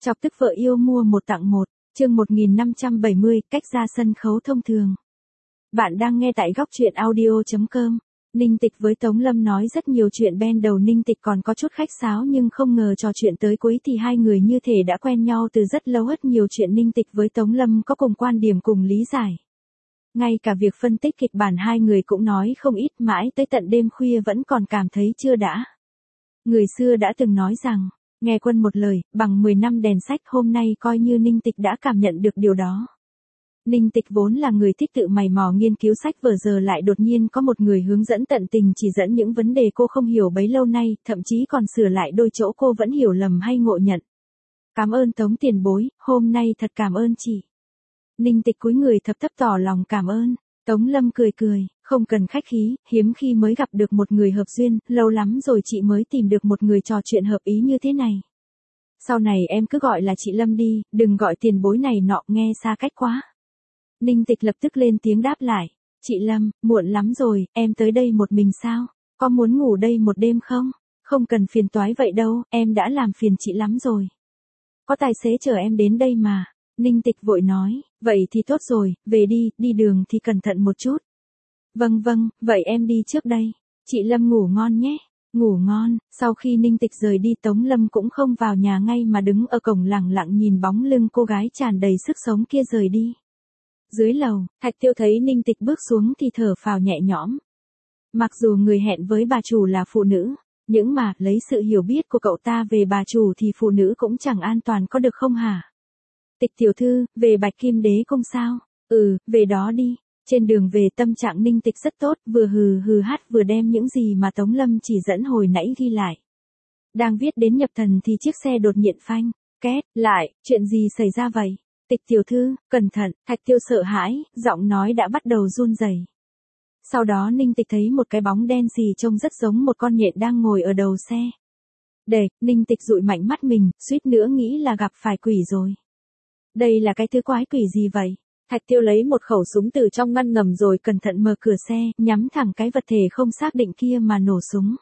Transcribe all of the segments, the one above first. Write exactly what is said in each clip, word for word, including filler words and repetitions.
Chọc tức vợ yêu mua một tặng một, chương một nghìn năm trăm bảy mươi, cách ra sân khấu thông thường. Bạn đang nghe tại góc truyện audio chấm com. Ninh Tịch với Tống Lâm nói rất nhiều chuyện ben đầu, Ninh Tịch còn có chút khách sáo nhưng không ngờ trò chuyện tới cuối thì hai người như thể đã quen nhau từ rất lâu. Rất nhiều chuyện Ninh Tịch với Tống Lâm có cùng quan điểm cùng lý giải. Ngay cả việc phân tích kịch bản hai người cũng nói không ít, mãi tới tận đêm khuya vẫn còn cảm thấy chưa đã. Người xưa đã từng nói rằng, nghe quân một lời, bằng mười năm đèn sách. Hôm nay coi như Ninh Tịch đã cảm nhận được điều đó. Ninh Tịch vốn là người thích tự mày mò nghiên cứu sách vở, giờ lại đột nhiên có một người hướng dẫn tận tình chỉ dẫn những vấn đề cô không hiểu bấy lâu nay, thậm chí còn sửa lại đôi chỗ cô vẫn hiểu lầm hay ngộ nhận. Cảm ơn Tống tiền bối, hôm nay thật cảm ơn chị. Ninh Tịch cúi người thập thấp tỏ lòng cảm ơn. Tống Lâm cười cười, không cần khách khí, hiếm khi mới gặp được một người hợp duyên, lâu lắm rồi chị mới tìm được một người trò chuyện hợp ý như thế này. Sau này em cứ gọi là chị Lâm đi, đừng gọi tiền bối này nọ, nghe xa cách quá. Ninh Tịch lập tức lên tiếng đáp lại, chị Lâm, muộn lắm rồi, em tới đây một mình sao? Có muốn ngủ đây một đêm không? Không cần phiền toái vậy đâu, em đã làm phiền chị lắm rồi. Có tài xế chở em đến đây mà. Ninh Tịch vội nói, vậy thì tốt rồi, về đi, đi đường thì cẩn thận một chút. Vâng vâng, vậy em đi trước đây. Chị Lâm ngủ ngon nhé. Ngủ ngon. Sau khi Ninh Tịch rời đi, Tống Lâm cũng không vào nhà ngay mà đứng ở cổng lẳng lặng nhìn bóng lưng cô gái tràn đầy sức sống kia rời đi. Dưới lầu, Thạch Tiêu thấy Ninh Tịch bước xuống thì thở phào nhẹ nhõm. Mặc dù người hẹn với bà chủ là phụ nữ, nhưng mà lấy sự hiểu biết của cậu ta về bà chủ thì phụ nữ cũng chẳng an toàn có được không hả? Tịch tiểu thư, về Bạch Kim Đế Cung sao? Ừ, về đó đi. Trên đường về tâm trạng Ninh Tịch rất tốt, vừa hừ hừ hát vừa đem những gì mà Tống Lâm chỉ dẫn hồi nãy ghi lại. Đang viết đến nhập thần thì chiếc xe đột nhiên phanh, két, lại, chuyện gì xảy ra vậy? Tịch tiểu thư, cẩn thận. Thạch Tiêu sợ hãi, giọng nói đã bắt đầu run rẩy. Sau đó Ninh Tịch thấy một cái bóng đen xì trông rất giống một con nhện đang ngồi ở đầu xe. Để, Ninh Tịch dụi mạnh mắt mình, suýt nữa nghĩ là gặp phải quỷ rồi. Đây là cái thứ quái quỷ gì vậy? Thạch Tiêu lấy một khẩu súng từ trong ngăn ngầm rồi cẩn thận mở cửa xe, nhắm thẳng cái vật thể không xác định kia mà nổ súng.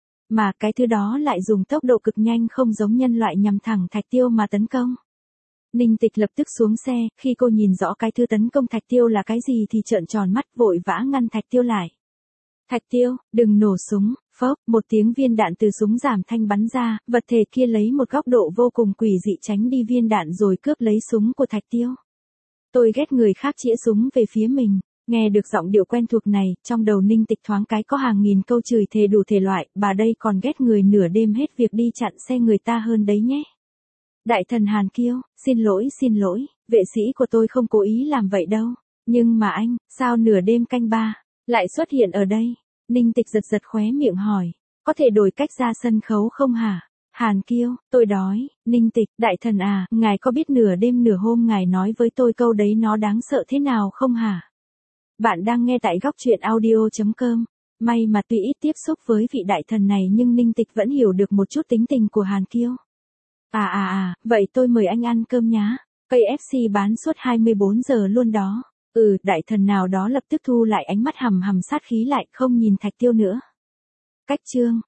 Mà cái thứ đó lại dùng tốc độ cực nhanh không giống nhân loại nhằm thẳng Thạch Tiêu mà tấn công. Ninh Tịch lập tức xuống xe, khi cô nhìn rõ cái thứ tấn công Thạch Tiêu là cái gì thì trợn tròn mắt vội vã ngăn Thạch Tiêu lại. Thạch Tiêu, đừng nổ súng. Phốc, một tiếng viên đạn từ súng giảm thanh bắn ra, vật thể kia lấy một góc độ vô cùng quỷ dị tránh đi viên đạn rồi cướp lấy súng của Thạch Tiêu. Tôi ghét người khác chĩa súng về phía mình. Nghe được giọng điệu quen thuộc này, trong đầu Ninh Tịch thoáng cái có hàng nghìn câu chửi thề đủ thể loại, bà đây còn ghét người nửa đêm hết việc đi chặn xe người ta hơn đấy nhé. Đại thần Hàn Kiêu, xin lỗi xin lỗi, vệ sĩ của tôi không cố ý làm vậy đâu. Nhưng mà anh, sao nửa đêm canh ba, lại xuất hiện ở đây? Ninh Tịch giật giật khóe miệng hỏi, có thể đổi cách ra sân khấu không hả? Hàn Kiêu, tôi đói. Ninh Tịch, đại thần à, ngài có biết nửa đêm nửa hôm ngài nói với tôi câu đấy nó đáng sợ thế nào không hả? Bạn đang nghe tại góc truyện audio chấm com. May mà tuy ít tiếp xúc với vị đại thần này nhưng Ninh Tịch vẫn hiểu được một chút tính tình của Hàn Kiêu. À à à, vậy tôi mời anh ăn cơm nhá. Cây ép xê bán suốt hai mươi bốn giờ luôn đó. Ừ, đại thần nào đó lập tức thu lại ánh mắt hằm hằm sát khí lại, không nhìn Thạch Tiêu nữa. Cách chương.